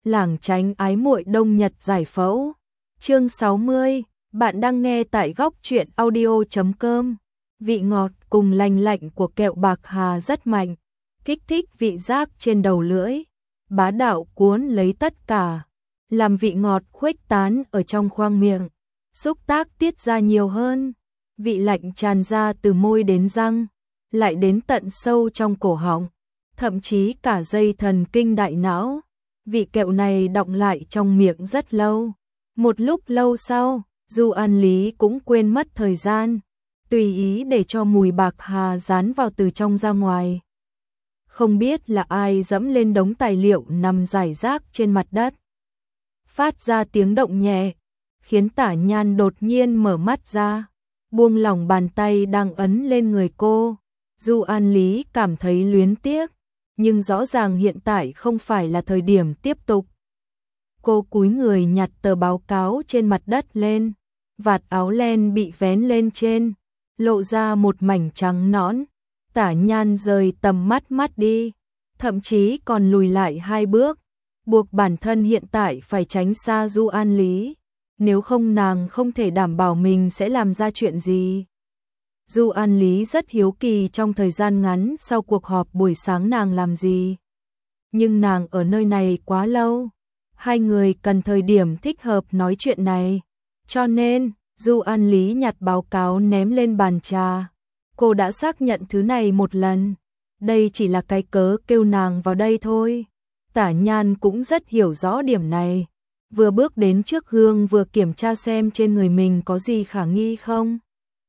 lảng tránh ái muội đông nhật giải phẫu. Chương 60, bạn đang nghe tại góc truyện audio.com. Vị ngọt cùng lành lạnh của kẹo bạc hà rất mạnh, kích thích vị giác trên đầu lưỡi, bá đạo cuốn lấy tất cả, làm vị ngọt khuếch tán ở trong khoang miệng, xúc tác tiết ra nhiều hơn, vị lạnh tràn ra từ môi đến răng, lại đến tận sâu trong cổ họng, thậm chí cả dây thần kinh đại não. Vị kẹo này đọng lại trong miệng rất lâu. Một lúc lâu sau, Du An Lý cũng quên mất thời gian, tùy ý để cho mùi bạc hà dán vào từ trong ra ngoài. Không biết là ai dẫm lên đống tài liệu nằm rải rác trên mặt đất, phát ra tiếng động nhẹ, khiến Tả Nhan đột nhiên mở mắt ra, buông lỏng bàn tay đang ấn lên người cô. Du An Lý cảm thấy luyến tiếc, nhưng rõ ràng hiện tại không phải là thời điểm tiếp tục. Cô cúi người nhặt tờ báo cáo trên mặt đất lên, vạt áo len bị vén lên trên, lộ ra một mảnh trắng nõn. Tả Nhan rời tầm mắt đi, thậm chí còn lùi lại 2 bước, buộc bản thân hiện tại phải tránh xa Du An Lý, nếu không nàng không thể đảm bảo mình sẽ làm ra chuyện gì. Du An Lý rất hiếu kỳ trong thời gian ngắn sau cuộc họp buổi sáng nàng làm gì. Nhưng nàng ở nơi này quá lâu, hai người cần thời điểm thích hợp nói chuyện này. Cho nên, Du An Lý nhặt báo cáo ném lên bàn trà. Cô đã xác nhận thứ này một lần. Đây chỉ là cái cớ kêu nàng vào đây thôi. Tả Nhan cũng rất hiểu rõ điểm này. Vừa bước đến trước gương vừa kiểm tra xem trên người mình có gì khả nghi không.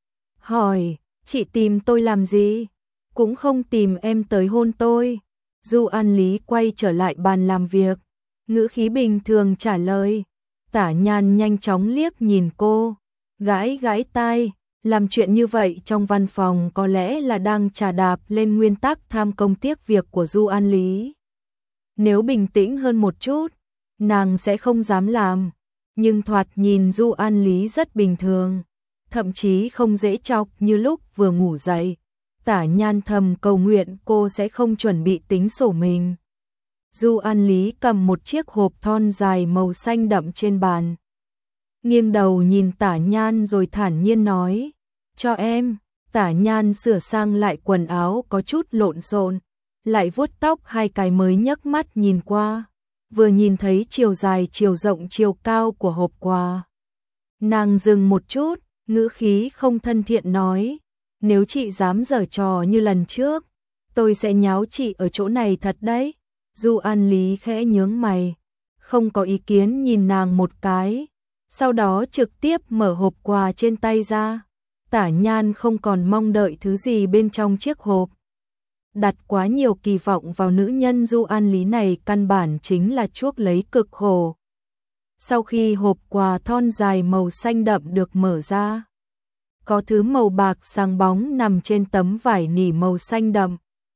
Hỏi, chị tìm tôi làm gì? Cũng không tìm em tới hôn tôi. Du An Lý quay trở lại bàn làm việc, ngữ khí bình thường trả lời. Tả Nhan nhanh chóng liếc nhìn cô, gãi tai, làm chuyện như vậy trong văn phòng có lẽ là đang chà đạp lên nguyên tắc tham công tiếc việc của Du An Lý. Nếu bình tĩnh hơn một chút, nàng sẽ không dám làm, nhưng thoạt nhìn Du An Lý rất bình thường, thậm chí không dễ chọc như lúc vừa ngủ dậy. Tả Nhan thầm cầu nguyện cô sẽ không chuẩn bị tính sổ mình. Du An Lý cầm một chiếc hộp thon dài màu xanh đậm trên bàn, nghiêng đầu nhìn Tả Nhan rồi thản nhiên nói, cho em. Tả Nhan sửa sang lại quần áo có chút lộn xộn, lại vuốt tóc 2 cái mới nhấc mắt nhìn qua, vừa nhìn thấy chiều dài chiều rộng chiều cao của hộp quà. Nàng dừng một chút, ngữ khí không thân thiện nói, nếu chị dám giở trò như lần trước, tôi sẽ nháo chị ở chỗ này thật đấy. Du An Lý khẽ nhướng mày, không có ý kiến nhìn nàng một cái, sau đó trực tiếp mở hộp quà trên tay ra. Tả Nhan không còn mong đợi thứ gì bên trong chiếc hộp. Đặt quá nhiều kỳ vọng vào nữ nhân Du An Lý này căn bản chính là chuốc lấy cực khổ. Sau khi hộp quà thon dài màu xanh đậm được mở ra, có thứ màu bạc sáng bóng nằm trên tấm vải nỉ màu xanh đậm.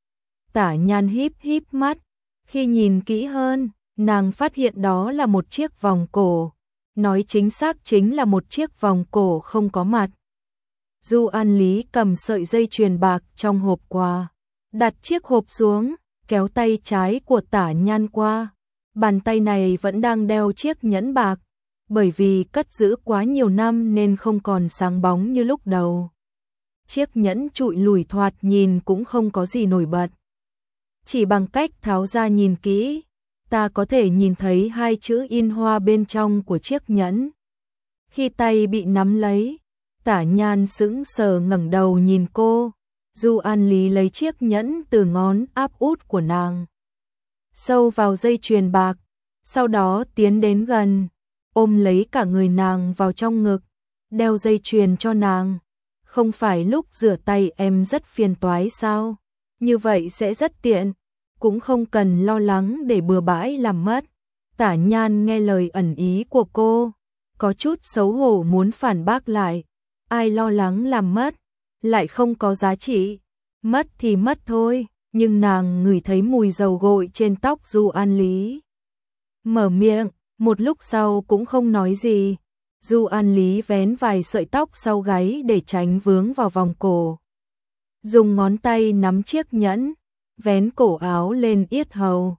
Tả Nhan híp mắt, khi nhìn kỹ hơn, nàng phát hiện đó là một chiếc vòng cổ, nói chính xác chính là một chiếc vòng cổ không có mặt. Du An Lý cầm sợi dây chuyền bạc trong hộp quà, đặt chiếc hộp xuống, kéo tay trái của Tả Nhan qua. Bàn tay này vẫn đang đeo chiếc nhẫn bạc, bởi vì cất giữ quá nhiều năm nên không còn sáng bóng như lúc đầu. Chiếc nhẫn trụi lủi thoạt nhìn cũng không có gì nổi bật. Chỉ bằng cách tháo ra nhìn kỹ, ta có thể nhìn thấy 2 chữ in hoa bên trong của chiếc nhẫn. Khi tay bị nắm lấy, Tả Nhan sững sờ ngẩng đầu nhìn cô. Du An Lý lấy chiếc nhẫn từ ngón áp út của nàng, sâu vào dây chuyền bạc, sau đó tiến đến gần, ôm lấy cả người nàng vào trong ngực, đeo dây chuyền cho nàng. Không phải lúc rửa tay em rất phiền toái sao? Như vậy sẽ rất tiện, cũng không cần lo lắng để bừa bãi làm mất. Tả Nhan nghe lời ẩn ý của cô, có chút xấu hổ muốn phản bác lại. Ai lo lắng làm mất, lại không có giá trị. Mất thì mất thôi, nhưng nàng ngửi thấy mùi dầu gội trên tóc Du An Lý. Mở miệng, một lúc sau cũng không nói gì. Du An Lý vén vài sợi tóc sau gáy để tránh vướng vào vòng cổ. Dùng ngón tay nắm chiếc nhẫn, vén cổ áo lên yết hầu.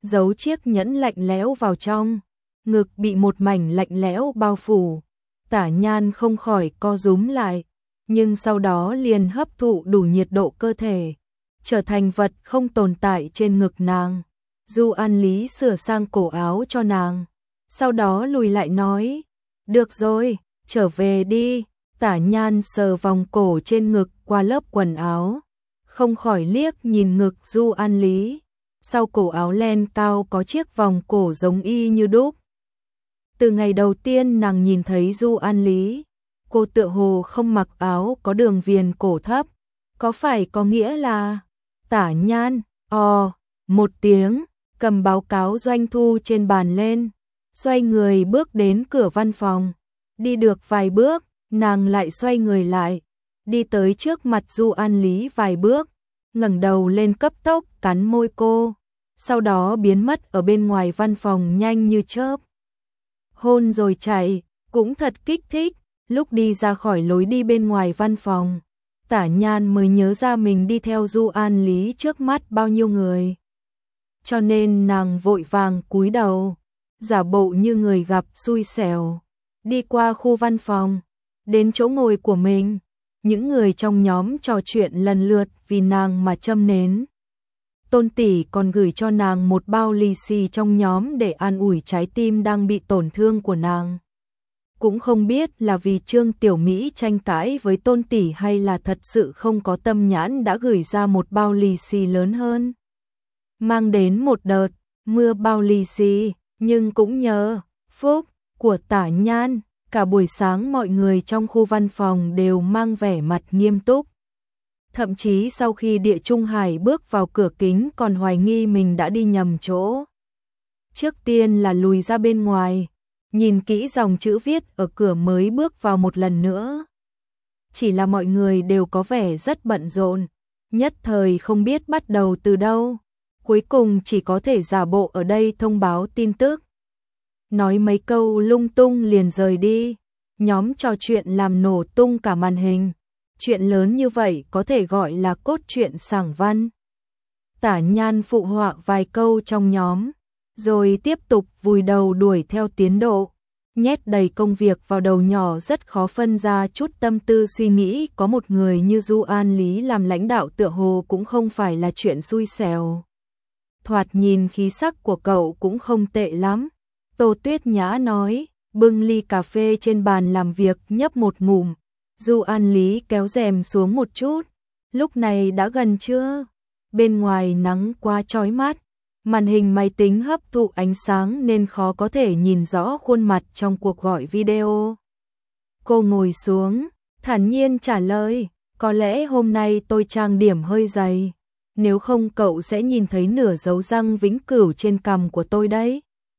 giấu chiếc nhẫn lạnh lẽo vào trong, ngực bị một mảnh lạnh lẽo bao phủ. Tả Nhan không khỏi co rúm lại, nhưng sau đó liền hấp thụ đủ nhiệt độ cơ thể, trở thành vật không tồn tại trên ngực nàng. Du An Lý sửa sang cổ áo cho nàng, sau đó lùi lại nói, được rồi, trở về đi. Tả Nhan sờ vòng cổ trên ngực qua lớp quần áo, không khỏi liếc nhìn ngực Du An Lý. Sau cổ áo len cao có chiếc vòng cổ giống y như đúc. Từ ngày đầu tiên nàng nhìn thấy Du An Lý, cô tựa hồ không mặc áo có đường viền cổ thấp, có phải có nghĩa là... Tả Nhan, một tiếng, cầm báo cáo doanh thu trên bàn lên, xoay người bước đến cửa văn phòng. Đi được vài bước, nàng lại xoay người lại, đi tới trước mặt Du An Lý vài bước, ngẩng đầu lên cấp tốc cắn môi cô, sau đó biến mất ở bên ngoài văn phòng nhanh như chớp. Hôn rồi chạy, cũng thật kích thích. Lúc đi ra khỏi lối đi bên ngoài văn phòng, Tả Nhan mới nhớ ra mình đi theo Du An Lý trước mắt bao nhiêu người. Cho nên nàng vội vàng cúi đầu, giả bộ như người gặp xui xẻo, đi qua khu văn phòng, đến chỗ ngồi của mình. Những người trong nhóm trò chuyện lần lượt vì nàng mà châm nến. Tôn tỷ còn gửi cho nàng một bao lì xì trong nhóm để an ủi trái tim đang bị tổn thương của nàng. Cũng không biết là vì Trương Tiểu Mỹ tranh cãi với Tôn tỷ hay là thật sự không có tâm nhãn đã gửi ra một bao lì xì lớn hơn. Mang đến một đợt mưa bao lì xì, nhưng cũng nhờ phúc của Tả Nhan, cả buổi sáng mọi người trong khu văn phòng đều mang vẻ mặt nghiêm túc. Thậm chí sau khi Địa Trung Hải bước vào cửa kính còn hoài nghi mình đã đi nhầm chỗ. Trước tiên là lùi ra bên ngoài, nhìn kỹ dòng chữ viết ở cửa mới bước vào một lần nữa. Chỉ là mọi người đều có vẻ rất bận rộn, nhất thời không biết bắt đầu từ đâu, cuối cùng chỉ có thể giả bộ ở đây thông báo tin tức. Nói mấy câu lung tung liền rời đi, nhóm trò chuyện làm nổ tung cả màn hình. Chuyện lớn như vậy có thể gọi là cốt truyện sảng văn. Tả Nhan phụ họa vài câu trong nhóm, rồi tiếp tục vùi đầu đuổi theo tiến độ, nhét đầy công việc vào đầu nhỏ rất khó phân ra chút tâm tư suy nghĩ. Có một người như Du An Lý làm lãnh đạo tựa hồ cũng không phải là chuyện xui xẻo. Thoạt nhìn khí sắc của cậu cũng không tệ lắm. Tô Tuyết Nhã nói, bưng ly cà phê trên bàn làm việc nhấp một ngụm. Du An Lý kéo rèm xuống một chút, lúc này đã gần trưa, bên ngoài nắng quá chói mắt, màn hình máy tính hấp thụ ánh sáng nên khó có thể nhìn rõ khuôn mặt trong cuộc gọi video. Cô ngồi xuống, thản nhiên trả lời, có lẽ hôm nay tôi trang điểm hơi dày, nếu không cậu sẽ nhìn thấy nửa dấu răng vĩnh cửu trên cằm của tôi đấy.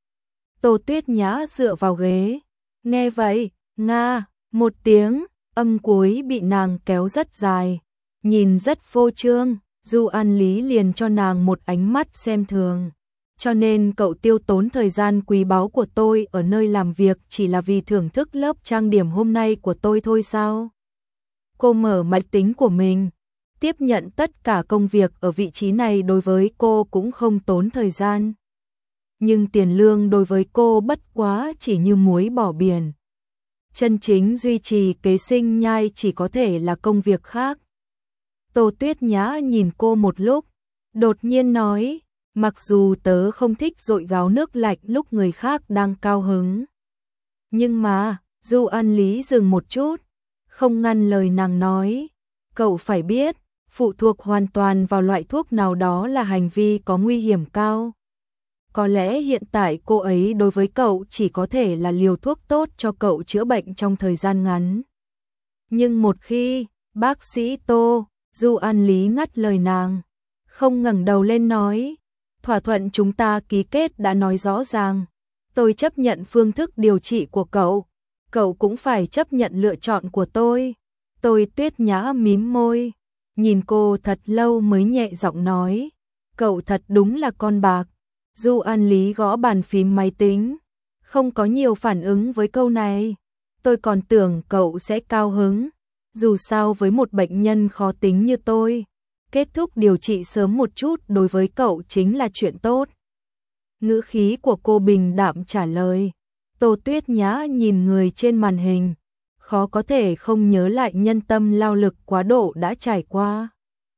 Tô Tuyết Nhã dựa vào ghế, nghe vậy, nga, một tiếng. Âm cuối bị nàng kéo rất dài, nhìn rất phô trương. Du An Lý liền cho nàng một ánh mắt xem thường. Cho nên cậu tiêu tốn thời gian quý báu của tôi ở nơi làm việc chỉ là vì thưởng thức lớp trang điểm hôm nay của tôi thôi sao? Cô mở máy tính của mình, tiếp nhận tất cả công việc ở vị trí này đối với cô cũng không tốn thời gian. Nhưng tiền lương đối với cô bất quá chỉ như muối bỏ biển. Chân chính duy trì kế sinh nhai chỉ có thể là công việc khác. Tô Tuyết Nhã nhìn cô một lúc, đột nhiên nói, mặc dù tớ không thích dội gáo nước lạnh lúc người khác đang cao hứng. Nhưng mà, Du An Lý dừng một chút, không ngăn lời nàng nói, cậu phải biết, phụ thuộc hoàn toàn vào loại thuốc nào đó là hành vi có nguy hiểm cao. Có lẽ hiện tại cô ấy đối với cậu chỉ có thể là liều thuốc tốt cho cậu chữa bệnh trong thời gian ngắn. Nhưng một khi, bác sĩ Tô, Du An Lý ngắt lời nàng, không ngẩng đầu lên nói, thỏa thuận chúng ta ký kết đã nói rõ ràng, tôi chấp nhận phương thức điều trị của cậu cũng phải chấp nhận lựa chọn của tôi. Tôi Tuyết Nhã mím môi, nhìn cô thật lâu mới nhẹ giọng nói, cậu thật đúng là con bạc. Du An Lý gõ bàn phím máy tính, không có nhiều phản ứng với câu này. Tôi còn tưởng cậu sẽ cao hứng, dù sao với một bệnh nhân khó tính như tôi, kết thúc điều trị sớm một chút đối với cậu chính là chuyện tốt. Ngữ khí của cô bình đạm trả lời. Tô Tuyết Nhã nhìn người trên màn hình, khó có thể không nhớ lại nhân tâm lao lực quá độ đã trải qua.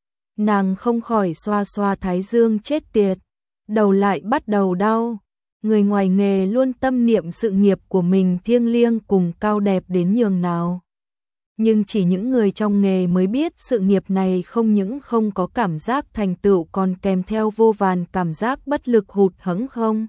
Nàng không khỏi xoa xoa thái dương chết tiệt, đầu lại bắt đầu đau. Người ngoài nghề luôn tâm niệm sự nghiệp của mình thiêng liêng cùng cao đẹp đến nhường nào. Nhưng chỉ những người trong nghề mới biết sự nghiệp này không những không có cảm giác thành tựu còn kèm theo vô vàn cảm giác bất lực hụt hẫng không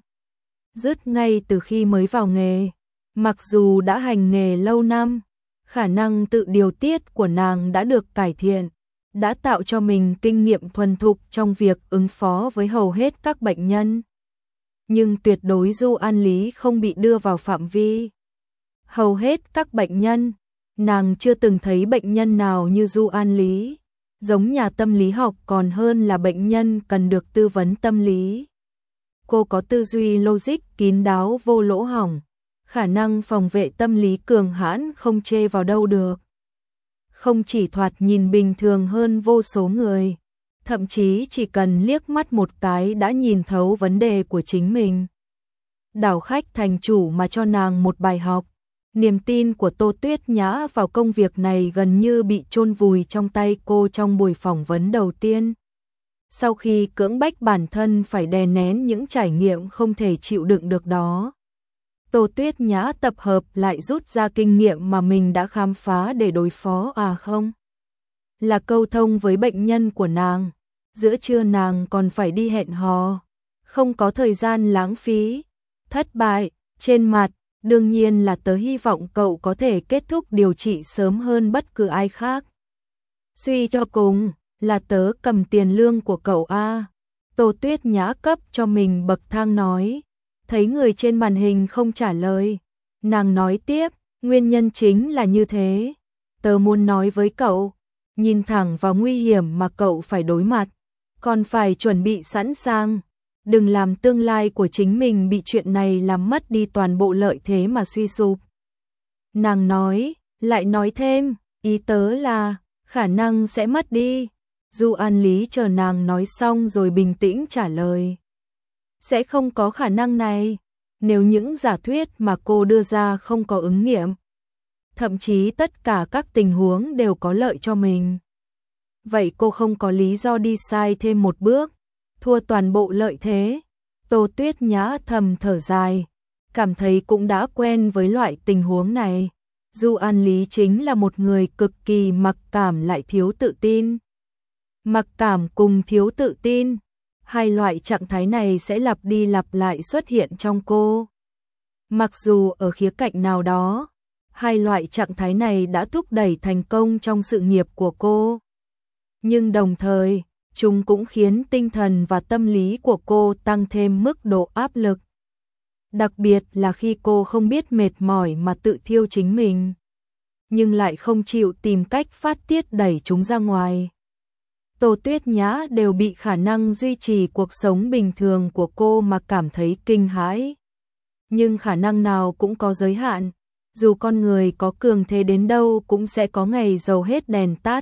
dứt ngay từ khi mới vào nghề. Mặc dù đã hành nghề lâu năm, khả năng tự điều tiết của nàng đã được cải thiện, đã tạo cho mình kinh nghiệm thuần thục trong việc ứng phó với hầu hết các bệnh nhân. Nhưng tuyệt đối Du An Lý không bị đưa vào phạm vi hầu hết các bệnh nhân. Nàng chưa từng thấy bệnh nhân nào như Du An Lý, giống nhà tâm lý học còn hơn là bệnh nhân cần được tư vấn tâm lý. Cô có tư duy logic kín đáo vô lỗ hổng, khả năng phòng vệ tâm lý cường hãn không chê vào đâu được. Không chỉ thoạt nhìn bình thường hơn vô số người, thậm chí chỉ cần liếc mắt một cái đã nhìn thấu vấn đề của chính mình. Đảo khách thành chủ mà cho nàng một bài học. Niềm tin của Tô Tuyết Nhã vào công việc này gần như bị chôn vùi trong tay cô trong buổi phỏng vấn đầu tiên. Sau khi cưỡng bách bản thân phải đè nén những trải nghiệm không thể chịu đựng được đó, Tô Tuyết Nhã tập hợp lại rút ra kinh nghiệm mà mình đã khám phá để đối phó không là câu thông với bệnh nhân của nàng. Giữa trưa nàng còn phải đi hẹn hò, không có thời gian lãng phí. Thất bại, trên mặt, đương nhiên là tớ hy vọng cậu có thể kết thúc điều trị sớm hơn bất cứ ai khác. Suy cho cùng, là tớ cầm tiền lương của cậu Tô Tuyết Nhã cấp cho mình bậc thang nói. Thấy người trên màn hình không trả lời, nàng nói tiếp, nguyên nhân chính là như thế. Tớ muốn nói với cậu, nhìn thẳng vào nguy hiểm mà cậu phải đối mặt, còn phải chuẩn bị sẵn sàng. Đừng làm tương lai của chính mình bị chuyện này làm mất đi toàn bộ lợi thế mà suy sụp. Nàng nói, lại nói thêm, ý tớ là, khả năng sẽ mất đi. Du An Lý chờ nàng nói xong rồi bình tĩnh trả lời. Sẽ không có khả năng này, nếu những giả thuyết mà cô đưa ra không có ứng nghiệm. Thậm chí tất cả các tình huống đều có lợi cho mình. Vậy cô không có lý do đi sai thêm một bước, thua toàn bộ lợi thế. Tô Tuyết Nhã thầm thở dài, cảm thấy cũng đã quen với loại tình huống này. Du An Lý chính là một người cực kỳ mặc cảm lại thiếu tự tin. Mặc cảm cùng thiếu tự tin, hai loại trạng thái này sẽ lặp đi lặp lại xuất hiện trong cô. Mặc dù ở khía cạnh nào đó, hai loại trạng thái này đã thúc đẩy thành công trong sự nghiệp của cô, nhưng đồng thời, chúng cũng khiến tinh thần và tâm lý của cô tăng thêm mức độ áp lực. Đặc biệt là khi cô không biết mệt mỏi mà tự thiêu chính mình, nhưng lại không chịu tìm cách phát tiết đẩy chúng ra ngoài. Tô Tuyết Nhã đều bị khả năng duy trì cuộc sống bình thường của cô mà cảm thấy kinh hãi. Nhưng khả năng nào cũng có giới hạn, dù con người có cường thế đến đâu cũng sẽ có ngày dầu hết đèn tắt.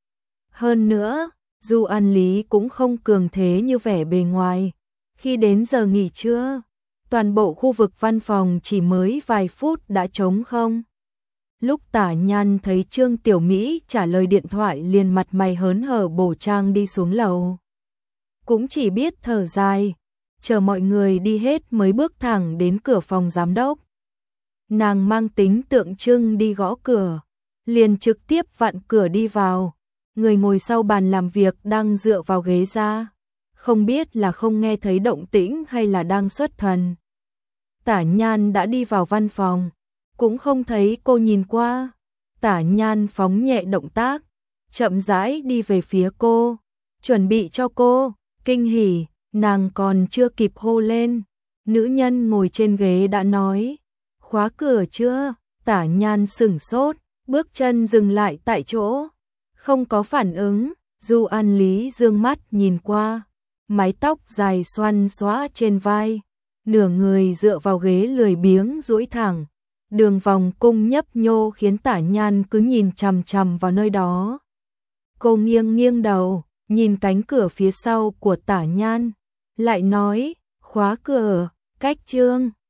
Hơn nữa, Du An Lý cũng không cường thế như vẻ bề ngoài. Khi đến giờ nghỉ trưa, toàn bộ khu vực văn phòng chỉ mới vài phút đã trống không. Lúc Tả Nhan thấy Trương Tiểu Mỹ trả lời điện thoại liền mặt mày hớn hở bổ trang đi xuống lầu. Cũng chỉ biết thở dài, chờ mọi người đi hết mới bước thẳng đến cửa phòng giám đốc. Nàng mang tính tượng trưng đi gõ cửa, liền trực tiếp vặn cửa đi vào. Người ngồi sau bàn làm việc đang dựa vào ghế ra, không biết là không nghe thấy động tĩnh hay là đang xuất thần. Tả Nhan đã đi vào văn phòng, cũng không thấy cô nhìn qua. Tả Nhan phóng nhẹ động tác, chậm rãi đi về phía cô, chuẩn bị cho cô kinh hỉ. Nàng còn chưa kịp hô lên, nữ nhân ngồi trên ghế đã nói, khóa cửa chưa? Tả Nhan sửng sốt, bước chân dừng lại tại chỗ, không có phản ứng. Du An Lý dương mắt nhìn qua, mái tóc dài xoăn xõa trên vai, nửa người dựa vào ghế lười biếng duỗi thẳng, đường vòng cung nhấp nhô khiến Tả Nhan cứ nhìn chằm chằm vào nơi đó. Cô nghiêng nghiêng đầu, nhìn cánh cửa phía sau của Tả Nhan, lại nói, khóa cửa, cách chương